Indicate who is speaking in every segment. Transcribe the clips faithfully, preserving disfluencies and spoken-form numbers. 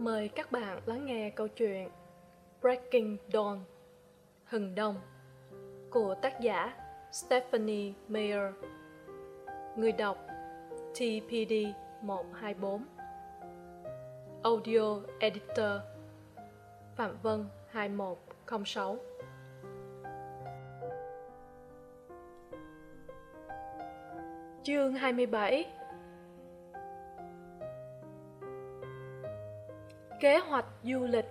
Speaker 1: Mời các bạn lắng nghe câu chuyện Breaking Dawn, Hừng Đông của tác giả Stephanie Meyer. Người đọc T P D một hai bốn. Audio Editor Phạm Vân hai một không sáu. Chương hai mươi bảy. Kế hoạch du lịch.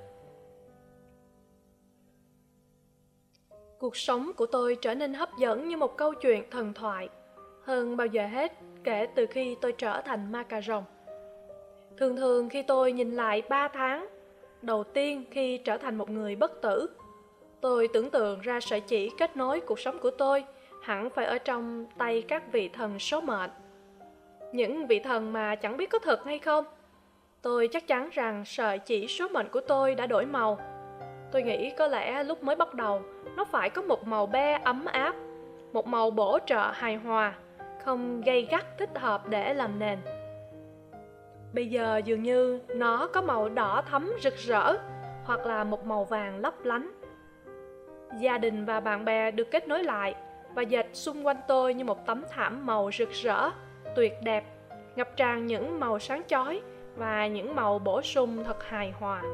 Speaker 1: Cuộc sống của tôi trở nên hấp dẫn như một câu chuyện thần thoại hơn bao giờ hết kể từ khi tôi trở thành ma cà rồng. Thường thường khi tôi nhìn lại ba tháng đầu tiên khi trở thành một người bất tử, tôi tưởng tượng ra sợi chỉ kết nối cuộc sống của tôi hẳn phải ở trong tay các vị thần số mệnh. Những vị thần mà chẳng biết có thật hay không. Tôi chắc chắn rằng sợi chỉ số mệnh của tôi đã đổi màu. Tôi nghĩ có lẽ lúc mới bắt đầu nó phải có một màu be ấm áp, một màu bổ trợ hài hòa, không gay gắt thích hợp để làm nền. Bây giờ dường như nó có màu đỏ thẫm rực rỡ hoặc là một màu vàng lấp lánh. Gia đình và bạn bè được kết nối lại và dệt xung quanh tôi như một tấm thảm màu rực rỡ, tuyệt đẹp, ngập tràn những màu sáng chói và những màu bổ sung thật hài hòa.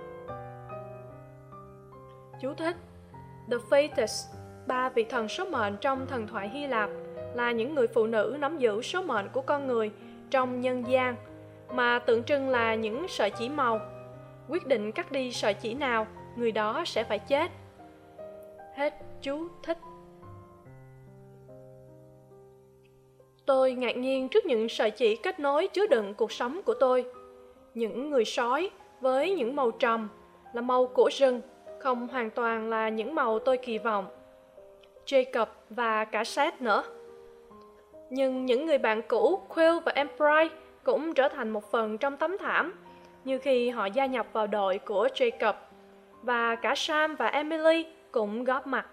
Speaker 1: Chú thích: The Fates, ba vị thần số mệnh trong thần thoại Hy Lạp, là những người phụ nữ nắm giữ số mệnh của con người trong nhân gian, mà tượng trưng là những sợi chỉ màu. Quyết định cắt đi sợi chỉ nào, người đó sẽ phải chết. Hết chú thích. Tôi ngạc nhiên trước những sợi chỉ kết nối chứa đựng cuộc sống của tôi. Những người sói với những màu trầm là màu của rừng, không hoàn toàn là những màu tôi kỳ vọng. Jacob và cả Seth nữa. Nhưng những người bạn cũ Quill và Empire cũng trở thành một phần trong tấm thảm, như khi họ gia nhập vào đội của Jacob, và cả Sam và Emily cũng góp mặt.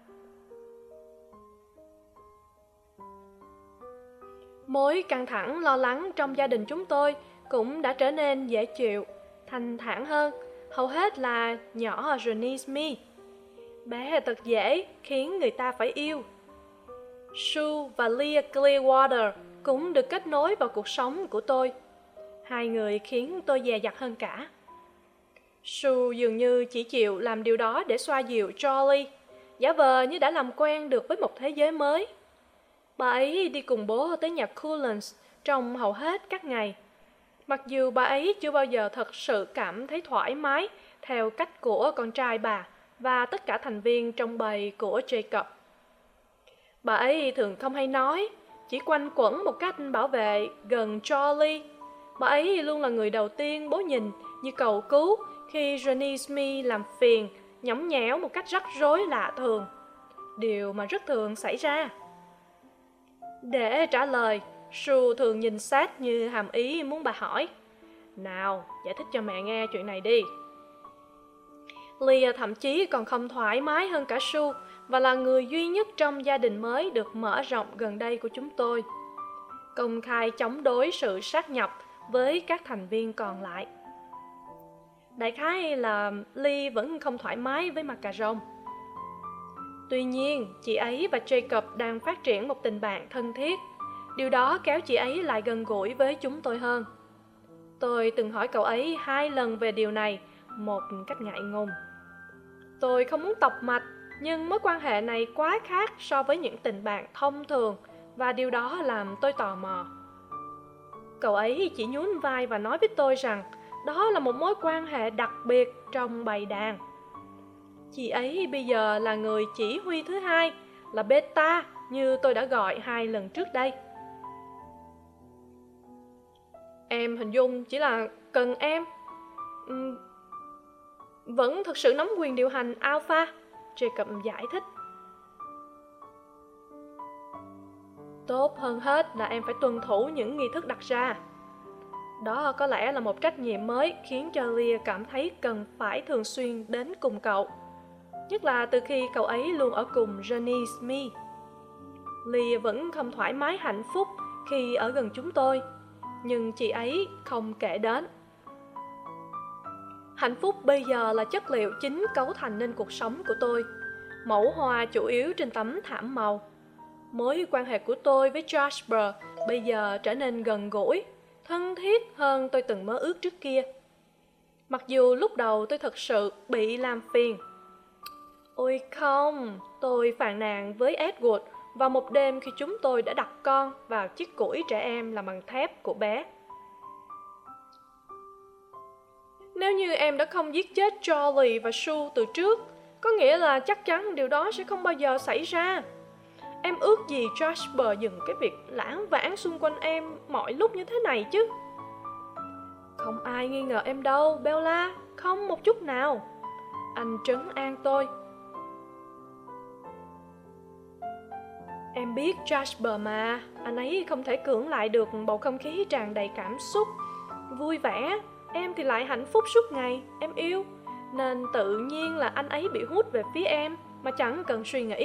Speaker 1: Mối căng thẳng lo lắng trong gia đình chúng tôi cũng đã trở nên dễ chịu, thanh thản hơn, hầu hết là nhỏ Janice Me. Bé thật dễ khiến người ta phải yêu. Sue và Leah Clearwater cũng được kết nối vào cuộc sống của tôi. Hai người khiến tôi dè dặt hơn cả. Sue dường như chỉ chịu làm điều đó để xoa dịu Jolly, giả vờ như đã làm quen được với một thế giới mới. Bà ấy đi cùng bố tới nhà Cullens trong hầu hết các ngày, mặc dù bà ấy chưa bao giờ thật sự cảm thấy thoải mái theo cách của con trai bà và tất cả thành viên trong bầy của Jacob. Bà ấy thường không hay nói, chỉ quanh quẩn một cách bảo vệ gần Jolly. Bà ấy luôn là người đầu tiên bố nhìn như cầu cứu khi Janice Me làm phiền, nhõng nhẽo một cách rắc rối lạ thường, điều mà rất thường xảy ra. Để trả lời, Sue thường nhìn Seth như hàm ý muốn bà hỏi: "Nào, giải thích cho mẹ nghe chuyện này đi." Leah thậm chí còn không thoải mái hơn cả Sue và là người duy nhất trong gia đình mới được mở rộng gần đây của chúng tôi, công khai chống đối sự sát nhập với các thành viên còn lại. Đại khái là Lee vẫn không thoải mái với mặt cà rồng. Tuy nhiên, chị ấy và Jacob đang phát triển một tình bạn thân thiết. Điều đó kéo chị ấy lại gần gũi với chúng tôi hơn. Tôi từng hỏi cậu ấy hai lần về điều này, một cách ngại ngùng. Tôi không muốn tọc mạch, nhưng mối quan hệ này quá khác so với những tình bạn thông thường, và điều đó làm tôi tò mò. Cậu ấy chỉ nhún vai và nói với tôi rằng đó là một mối quan hệ đặc biệt trong bầy đàn. Chị ấy bây giờ là người chỉ huy thứ hai, là Beta như tôi đã gọi hai lần trước đây. Em hình dung chỉ là cần em uhm, vẫn thực sự nắm quyền điều hành Alpha, Jacob giải thích. Tốt hơn hết là em phải tuân thủ những nghi thức đặt ra. Đó có lẽ là một trách nhiệm mới khiến cho Leah cảm thấy cần phải thường xuyên đến cùng cậu, nhất là từ khi cậu ấy luôn ở cùng Janice Me. Leah vẫn không thoải mái hạnh phúc khi ở gần chúng tôi, nhưng chị ấy không kể đến. Hạnh phúc bây giờ là chất liệu chính cấu thành nên cuộc sống của tôi. Mẫu hoa chủ yếu trên tấm thảm màu. Mối quan hệ của tôi với Jasper bây giờ trở nên gần gũi, thân thiết hơn tôi từng mơ ước trước kia. Mặc dù lúc đầu tôi thật sự bị làm phiền. Ôi không, tôi phàn nàn với Edward vào một đêm khi chúng tôi đã đặt con vào chiếc củi trẻ em làm bằng thép của bé. Nếu như em đã không giết chết Charlie và Sue từ trước, có nghĩa là chắc chắn điều đó sẽ không bao giờ xảy ra. Em ước gì Jasper dừng cái việc lãng vãng xung quanh em mọi lúc như thế này chứ. Không ai nghi ngờ em đâu, Bella, không một chút nào. Anh trấn an tôi. Em biết Jasper mà, anh ấy không thể cưỡng lại được bầu không khí tràn đầy cảm xúc, vui vẻ. Em thì lại hạnh phúc suốt ngày, em yêu. Nên tự nhiên là anh ấy bị hút về phía em mà chẳng cần suy nghĩ.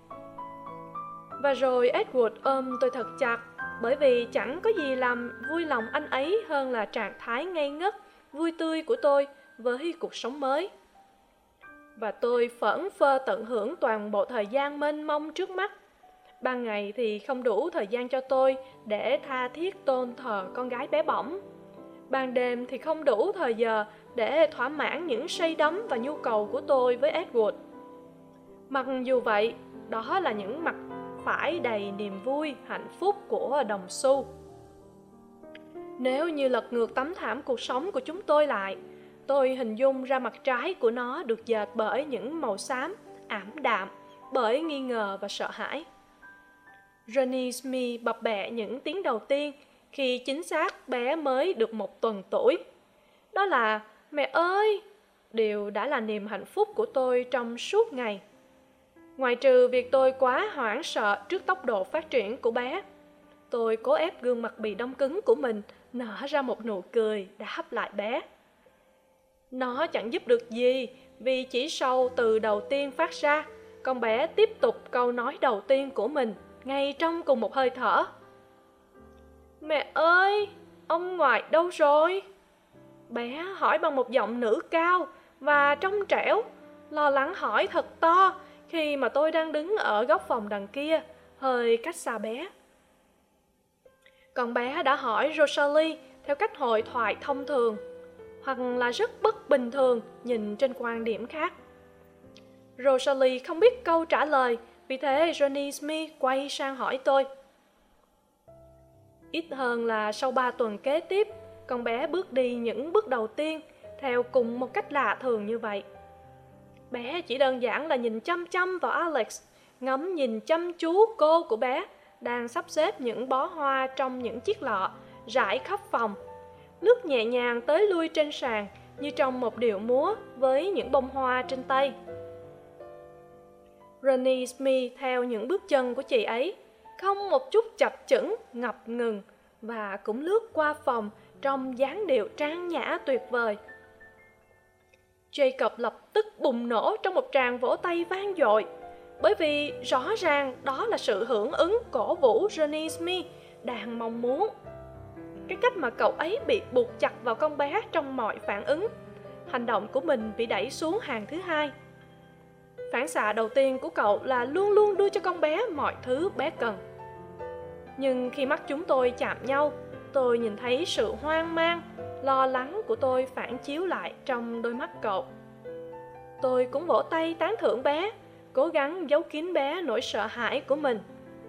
Speaker 1: Và rồi Edward ôm tôi thật chặt, bởi vì chẳng có gì làm vui lòng anh ấy hơn là trạng thái ngây ngất, vui tươi của tôi với cuộc sống mới. Và tôi phẫn phơ tận hưởng toàn bộ thời gian mênh mông trước mắt. Ban ngày thì không đủ thời gian cho tôi để tha thiết tôn thờ con gái bé bỏng. Ban đêm thì không đủ thời giờ để thỏa mãn những say đắm và nhu cầu của tôi với Edward. Mặc dù vậy, đó là những mặt phải đầy niềm vui, hạnh phúc của đồng xu. Nếu như lật ngược tấm thảm cuộc sống của chúng tôi lại, tôi hình dung ra mặt trái của nó được dệt bởi những màu xám, ảm đạm, bởi nghi ngờ và sợ hãi. Ronnie Smith bập bẹ những tiếng đầu tiên khi chính xác bé mới được một tuần tuổi. Đó là mẹ ơi, điều đã là niềm hạnh phúc của tôi trong suốt ngày. Ngoài trừ việc tôi quá hoảng sợ trước tốc độ phát triển của bé, tôi cố ép gương mặt bị đông cứng của mình nở ra một nụ cười đáp lại bé. Nó chẳng giúp được gì, vì chỉ sau từ đầu tiên phát ra, con bé tiếp tục câu nói đầu tiên của mình ngay trong cùng một hơi thở. Mẹ ơi, ông ngoại đâu rồi? Bé hỏi bằng một giọng nữ cao và trong trẻo, lo lắng hỏi thật to khi mà tôi đang đứng ở góc phòng đằng kia, hơi cách xa bé. Con bé đã hỏi Rosalie theo cách hội thoại thông thường, hoặc là rất bất bình thường nhìn trên quan điểm khác. Rosalie không biết câu trả lời, vì thế Ronnie Smith quay sang hỏi tôi. Ít hơn là sau ba tuần kế tiếp, con bé bước đi những bước đầu tiên theo cùng một cách lạ thường như vậy. Bé chỉ đơn giản là nhìn chăm chăm vào Alex, ngắm nhìn chăm chú cô của bé đang sắp xếp những bó hoa trong những chiếc lọ rải khắp phòng, lướt nhẹ nhàng tới lui trên sàn như trong một điệu múa với những bông hoa trên tay. Ronnie Smith theo những bước chân của chị ấy, không một chút chập chững, ngập ngừng, và cũng lướt qua phòng trong dáng điệu trang nhã tuyệt vời. Jacob lập tức bùng nổ trong một tràng vỗ tay vang dội, bởi vì rõ ràng đó là sự hưởng ứng cổ vũ Ronnie Smith đang mong muốn. Cái cách mà cậu ấy bị buộc chặt vào con bé trong mọi phản ứng, hành động của mình bị đẩy xuống hàng thứ hai. Phản xạ đầu tiên của cậu là luôn luôn đưa cho con bé mọi thứ bé cần. Nhưng khi mắt chúng tôi chạm nhau, tôi nhìn thấy sự hoang mang, lo lắng của tôi phản chiếu lại trong đôi mắt cậu. Tôi cũng vỗ tay tán thưởng bé, cố gắng giấu kín bé nỗi sợ hãi của mình.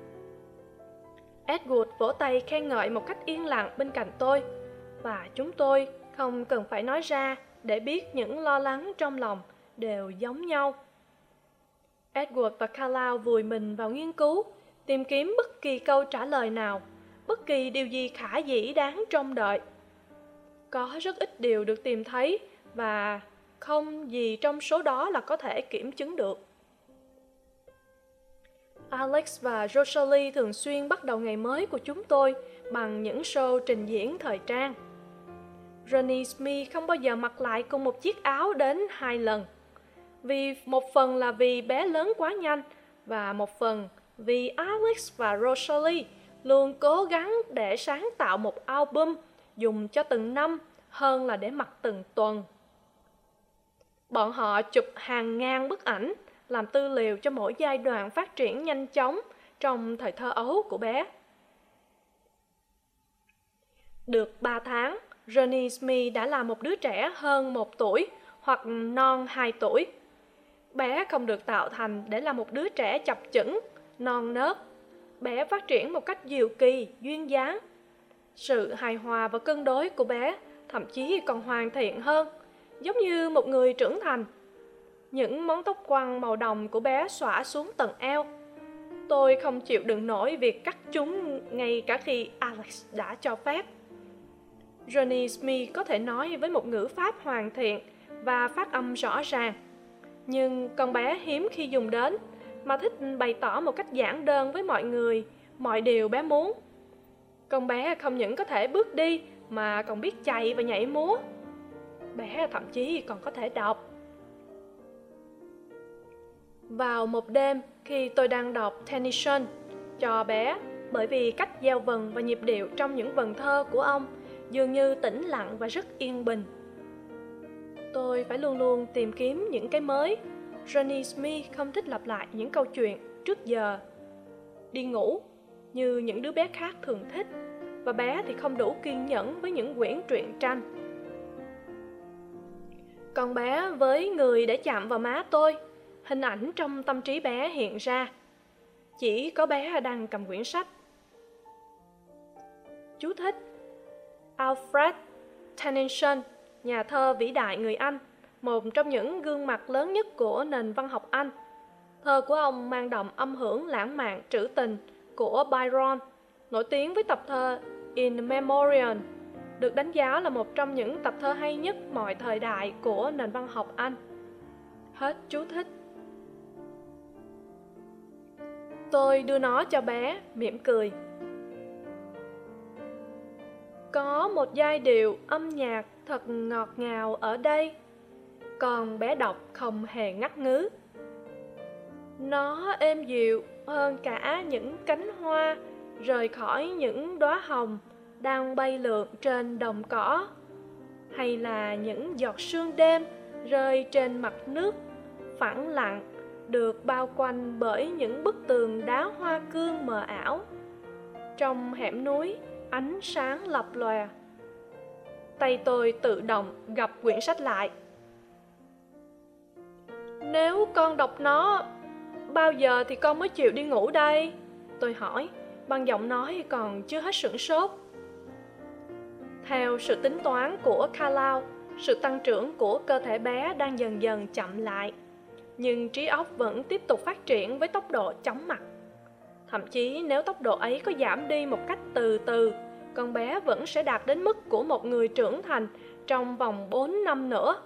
Speaker 1: Edward vỗ tay khen ngợi một cách yên lặng bên cạnh tôi, và chúng tôi không cần phải nói ra để biết những lo lắng trong lòng đều giống nhau. Edward và Carlisle vùi mình vào nghiên cứu, tìm kiếm bất kỳ câu trả lời nào, bất kỳ điều gì khả dĩ đáng trông đợi. Có rất ít điều được tìm thấy, và không gì trong số đó là có thể kiểm chứng được. Alex và Rosalie thường xuyên bắt đầu ngày mới của chúng tôi bằng những show trình diễn thời trang. Ronnie Smith không bao giờ mặc lại cùng một chiếc áo đến hai lần. Vì một phần là vì bé lớn quá nhanh, và một phần vì Alex và Rosalie luôn cố gắng để sáng tạo một album dùng cho từng năm hơn là để mặc từng tuần. Bọn họ chụp hàng ngàn bức ảnh, làm tư liệu cho mỗi giai đoạn phát triển nhanh chóng trong thời thơ ấu của bé. Được ba tháng, Johnny Smith đã là một đứa trẻ hơn một tuổi hoặc non hai tuổi. Bé không được tạo thành để là một đứa trẻ chập chững, non nớt. Bé phát triển một cách diệu kỳ, duyên dáng. Sự hài hòa và cân đối của bé thậm chí còn hoàn thiện hơn, giống như một người trưởng thành. Những móng tóc quăn màu đồng của bé xõa xuống tận eo. Tôi không chịu đựng nổi việc cắt chúng ngay cả khi Alex đã cho phép. Johnny Smith có thể nói với một ngữ pháp hoàn thiện và phát âm rõ ràng. Nhưng con bé hiếm khi dùng đến, mà thích bày tỏ một cách giản đơn với mọi người mọi điều bé muốn. Con bé không những có thể bước đi mà còn biết chạy và nhảy múa. Bé thậm chí còn có thể đọc. Vào một đêm khi tôi đang đọc Tennyson cho bé, bởi vì cách gieo vần và nhịp điệu trong những vần thơ của ông dường như tĩnh lặng và rất yên bình, tôi phải luôn luôn tìm kiếm những cái mới. Johnny Smith không thích lặp lại những câu chuyện trước giờ đi ngủ như những đứa bé khác thường thích, và bé thì không đủ kiên nhẫn với những quyển truyện tranh. Con bé với người để chạm vào má tôi, hình ảnh trong tâm trí bé hiện ra. Chỉ có bé đang cầm quyển sách. Chú thích: Alfred Tennyson, nhà thơ vĩ đại người Anh, một trong những gương mặt lớn nhất của nền văn học Anh. Thơ của ông mang đậm âm hưởng lãng mạn trữ tình của Byron, nổi tiếng với tập thơ In Memoriam, được đánh giá là một trong những tập thơ hay nhất mọi thời đại của nền văn học Anh. Hết chú thích. Tôi đưa nó cho bé, mỉm cười. Có một giai điệu âm nhạc thật ngọt ngào ở đây. Còn bé đọc không hề ngắt ngứ. Nó êm dịu hơn cả những cánh hoa rời khỏi những đóa hồng đang bay lượn trên đồng cỏ, hay là những giọt sương đêm rơi trên mặt nước phẳng lặng, được bao quanh bởi những bức tường đá hoa cương mờ ảo. Trong hẻm núi, ánh sáng lập lòe. Tay tôi tự động gập quyển sách lại. Nếu con đọc nó, bao giờ thì con mới chịu đi ngủ đây? Tôi hỏi, bằng giọng nói còn chưa hết sửng sốt. Theo sự tính toán của Carlyle, sự tăng trưởng của cơ thể bé đang dần dần chậm lại, nhưng trí óc vẫn tiếp tục phát triển với tốc độ chóng mặt. Thậm chí nếu tốc độ ấy có giảm đi một cách từ từ, con bé vẫn sẽ đạt đến mức của một người trưởng thành trong vòng bốn năm nữa.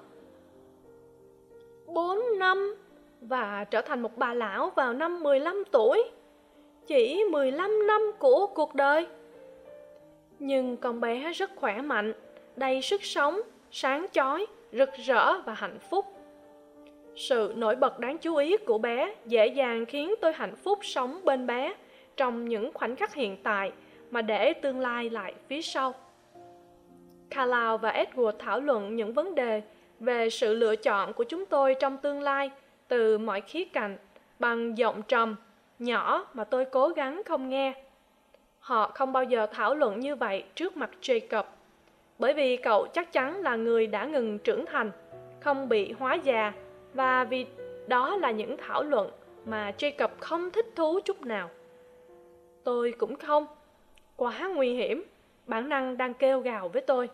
Speaker 1: bốn năm? Và trở thành một bà lão vào năm mười lăm tuổi. Chỉ mười lăm năm của cuộc đời. Nhưng con bé rất khỏe mạnh, đầy sức sống, sáng chói, rực rỡ và hạnh phúc. Sự nổi bật đáng chú ý của bé dễ dàng khiến tôi hạnh phúc sống bên bé trong những khoảnh khắc hiện tại mà để tương lai lại phía sau. Carlyle và Edward thảo luận những vấn đề về sự lựa chọn của chúng tôi trong tương lai từ mọi khía cạnh bằng giọng trầm, nhỏ mà tôi cố gắng không nghe. Họ không bao giờ thảo luận như vậy trước mặt Jacob, bởi vì cậu chắc chắn là người đã ngừng trưởng thành, không bị hóa già, và vì đó là những thảo luận mà Jacob không thích thú chút nào. Tôi cũng không. Quá nguy hiểm, bản năng đang kêu gào với tôi.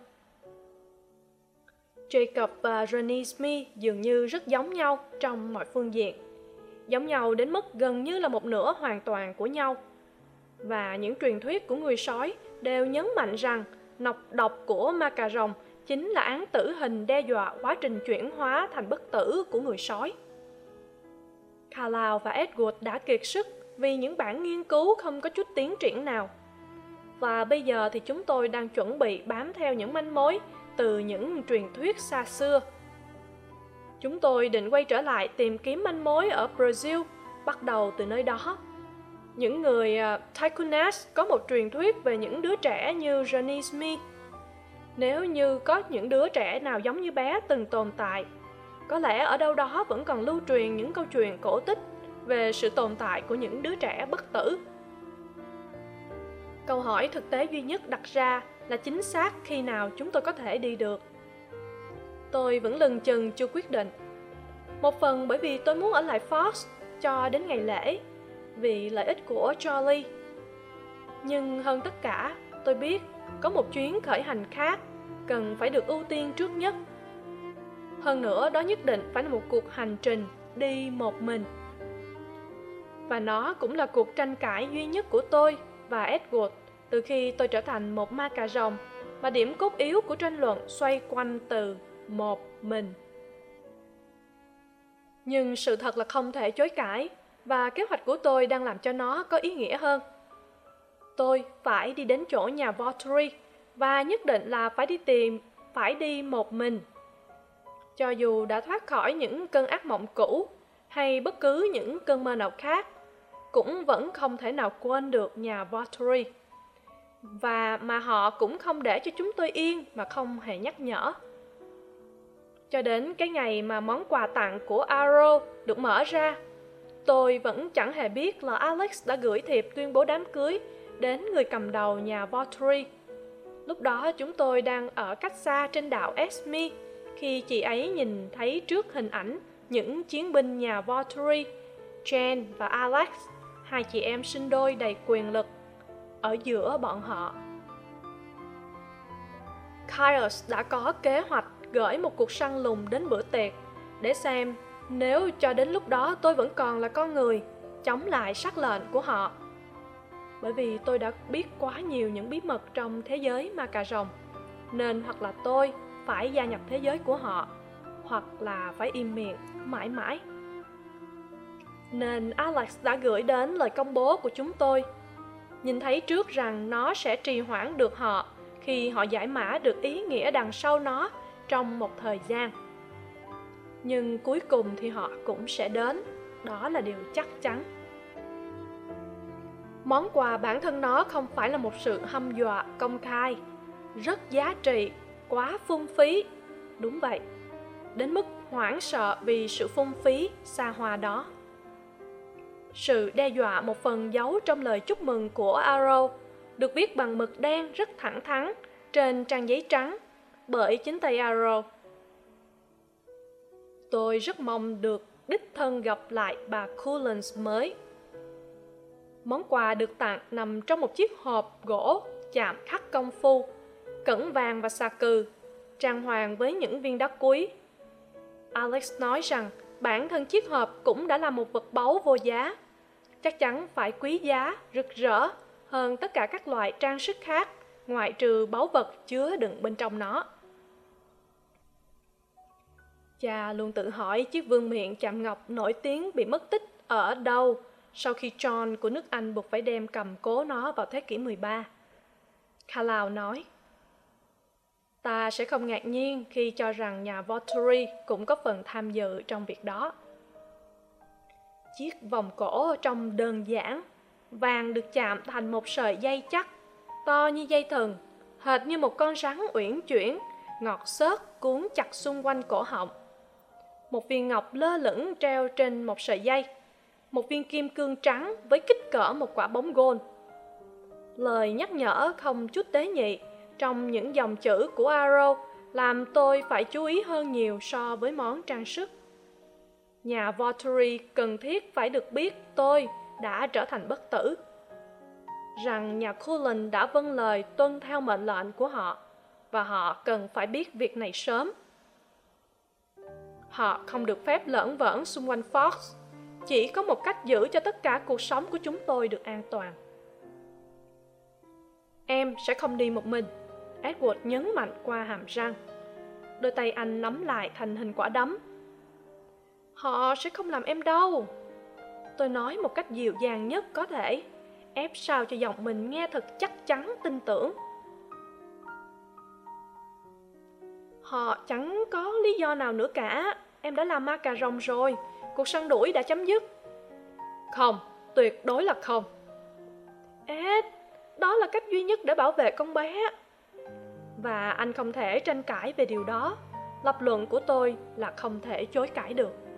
Speaker 1: Jacob và Johnny Smith dường như rất giống nhau trong mọi phương diện, giống nhau đến mức gần như là một nửa hoàn toàn của nhau. Và những truyền thuyết của người sói đều nhấn mạnh rằng nọc độc của ma cà rồng chính là án tử hình đe dọa quá trình chuyển hóa thành bất tử của người sói. Carlyle và Edward đã kiệt sức vì những bản nghiên cứu không có chút tiến triển nào. Và bây giờ thì chúng tôi đang chuẩn bị bám theo những manh mối từ những truyền thuyết xa xưa. Chúng tôi định quay trở lại tìm kiếm manh mối ở Brazil, bắt đầu từ nơi đó. Những người uh, Taikunas có một truyền thuyết về những đứa trẻ như Johnny Smith. Nếu như có những đứa trẻ nào giống như bé từng tồn tại, có lẽ ở đâu đó vẫn còn lưu truyền những câu chuyện cổ tích về sự tồn tại của những đứa trẻ bất tử. Câu hỏi thực tế duy nhất đặt ra là chính xác khi nào chúng tôi có thể đi được. Tôi vẫn lừng chừng chưa quyết định. Một phần bởi vì tôi muốn ở lại Fox cho đến ngày lễ, vì lợi ích của Charlie. Nhưng hơn tất cả, tôi biết có một chuyến khởi hành khác cần phải được ưu tiên trước nhất. Hơn nữa, đó nhất định phải là một cuộc hành trình đi một mình. Và nó cũng là cuộc tranh cãi duy nhất của tôi và Edward từ khi tôi trở thành một ma cà rồng, và điểm cốt yếu của tranh luận xoay quanh từ một mình. Nhưng sự thật là không thể chối cãi, và kế hoạch của tôi đang làm cho nó có ý nghĩa hơn. Tôi phải đi đến chỗ nhà Valtteri, và nhất định là phải đi tìm, phải đi một mình. Cho dù đã thoát khỏi những cơn ác mộng cũ, hay bất cứ những cơn mơ nào khác, cũng vẫn không thể nào quên được nhà Valtteri. Và mà họ cũng không để cho chúng tôi yên mà không hề nhắc nhở. Cho đến cái ngày mà món quà tặng của Arrow được mở ra, tôi vẫn chẳng hề biết là Alex đã gửi thiệp tuyên bố đám cưới đến người cầm đầu nhà Valtteri. Lúc đó chúng tôi đang ở cách xa trên đảo Esme, khi chị ấy nhìn thấy trước hình ảnh những chiến binh nhà Valtteri, Jen và Alex, hai chị em sinh đôi đầy quyền lực, ở giữa bọn họ. Caius đã có kế hoạch gửi một cuộc săn lùng đến bữa tiệc, để xem nếu cho đến lúc đó tôi vẫn còn là con người, chống lại sắc lệnh của họ. Bởi vì tôi đã biết quá nhiều những bí mật trong thế giới ma cà rồng, nên hoặc là tôi phải gia nhập thế giới của họ, hoặc là phải im miệng mãi mãi. Nên Alex đã gửi đến lời công bố của chúng tôi, nhìn thấy trước rằng nó sẽ trì hoãn được họ khi họ giải mã được ý nghĩa đằng sau nó trong một thời gian. Nhưng cuối cùng thì họ cũng sẽ đến, đó là điều chắc chắn. Món quà bản thân nó không phải là một sự hăm dọa công khai, rất giá trị, quá phung phí. Đúng vậy, đến mức hoảng sợ vì sự phung phí xa hoa đó. Sự đe dọa một phần giấu trong lời chúc mừng của Arrow, được viết bằng mực đen rất thẳng thắn trên trang giấy trắng bởi chính tay Arrow. Tôi rất mong được đích thân gặp lại bà Cullens mới. Món quà được tặng nằm trong một chiếc hộp gỗ chạm khắc công phu, cẩn vàng và xà cừ, trang hoàng với những viên đá quý. Alex nói rằng bản thân chiếc hộp cũng đã là một vật báu vô giá, chắc chắn phải quý giá, rực rỡ hơn tất cả các loại trang sức khác, ngoại trừ báu vật chứa đựng bên trong nó. Cha luôn tự hỏi chiếc vương miện chạm ngọc nổi tiếng bị mất tích ở đâu sau khi John của nước Anh buộc phải đem cầm cố nó vào thế kỷ mười ba. Carlyle nói, ta sẽ không ngạc nhiên khi cho rằng nhà Valtteri cũng có phần tham dự trong việc đó. Chiếc vòng cổ trông đơn giản, vàng được chạm thành một sợi dây chắc, to như dây thừng, hệt như một con rắn uyển chuyển, ngọt xớt cuốn chặt xung quanh cổ họng. Một viên ngọc lơ lửng treo trên một sợi dây, một viên kim cương trắng với kích cỡ một quả bóng gôn. Lời nhắc nhở không chút tế nhị trong những dòng chữ của Arrow làm tôi phải chú ý hơn nhiều so với món trang sức. Nhà Valtteri cần thiết phải được biết tôi đã trở thành bất tử, rằng nhà Cullen đã vâng lời tuân theo mệnh lệnh của họ, và họ cần phải biết việc này sớm. Họ không được phép lởn vởn xung quanh Fox. Chỉ có một cách giữ cho tất cả cuộc sống của chúng tôi được an toàn. Em sẽ không đi một mình, Edward nhấn mạnh qua hàm răng. Đôi tay anh nắm lại thành hình quả đấm. Họ sẽ không làm em đau. Tôi nói một cách dịu dàng nhất có thể, ép sao cho giọng mình nghe thật chắc chắn tin tưởng. Họ chẳng có lý do nào nữa cả. Em đã làm ma cà rồng rồi. Cuộc săn đuổi đã chấm dứt. Không, tuyệt đối là không. Ed, đó là cách duy nhất để bảo vệ con bé. Và anh không thể tranh cãi về điều đó. Lập luận của tôi là không thể chối cãi được.